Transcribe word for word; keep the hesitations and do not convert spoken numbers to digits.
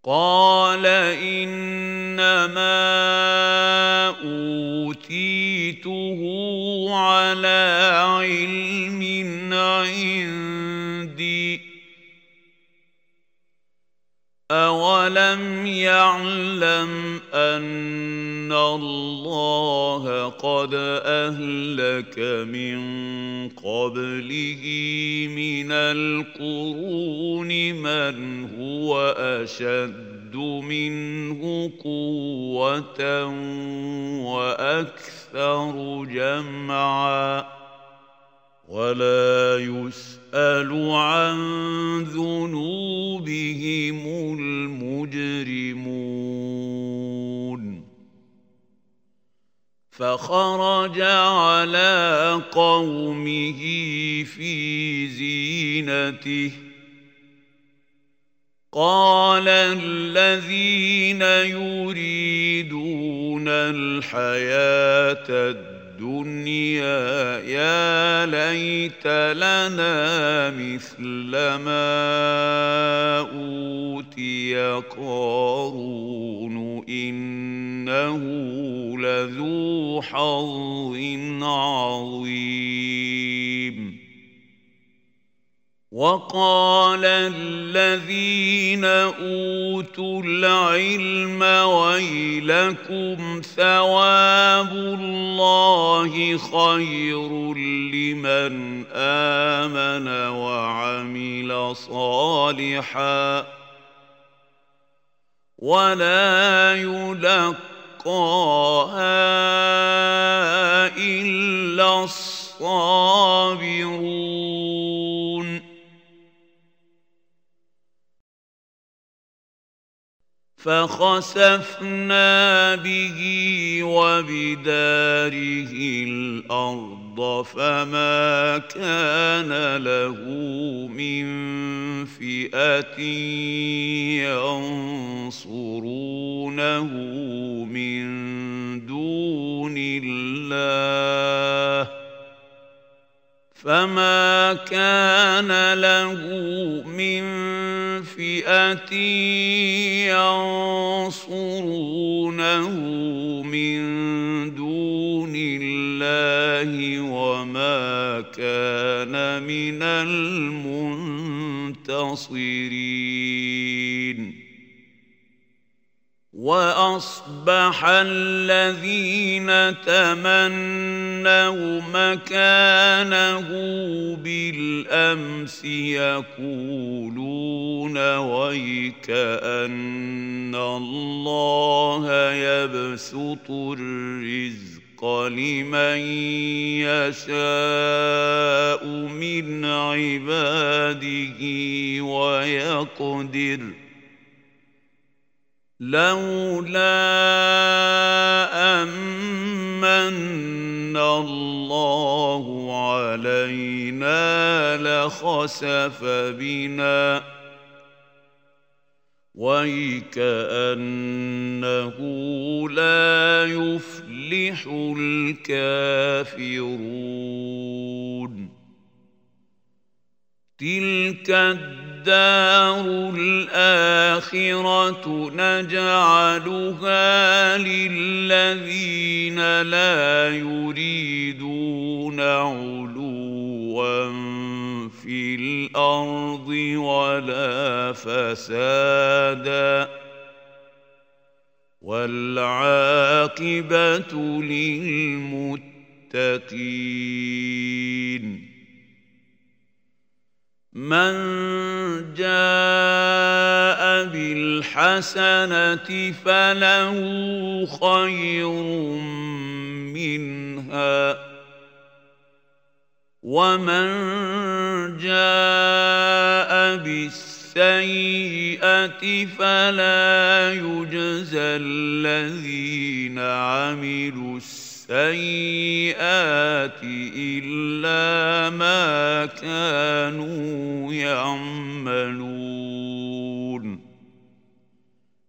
قال إنما أوتيته على علم عندي أولم يعلم أن الله قد أهلك من قبله من القرون من هو أشد منه قوة وأكثر جمعا ولا يسأل عن ذنوبهم المجرمون فخرج على قومه في زينته قال الذين يريدون الحياة الدنيا يا ليت لنا مثل ما أوتي قارون إنه لذو حظ عظيم وقال الذين أوتوا العلم ويلكم ثواب الله خير لمن آمن وعمل صالحا ولا يلقاها إلا الصابرون فخسفنا به وبداره الأرض فما كان له من فئة ينصرونه من دون الله فما كان له من فئة ينصرونه من دون الله وما كان من المنتصرين وأصبح الذين تمنوا مكانه بالأمس يقولون ويكأن الله يبسط الرزق لمن يشاء من عباده ويقدر لولا أمن الله علينا لخسف بنا ويكأنه لا يفلح الكافرون تلك الدار الآخرة نجعلها للذين لا يريدون علوا في الأرض ولا فسادا والعاقبة للمتقين من جاء بالحسنة فله خير منها ومن جاء بالسيئة فلا يجزى الذين عملوا السيئات إلا ما كانوا يعملون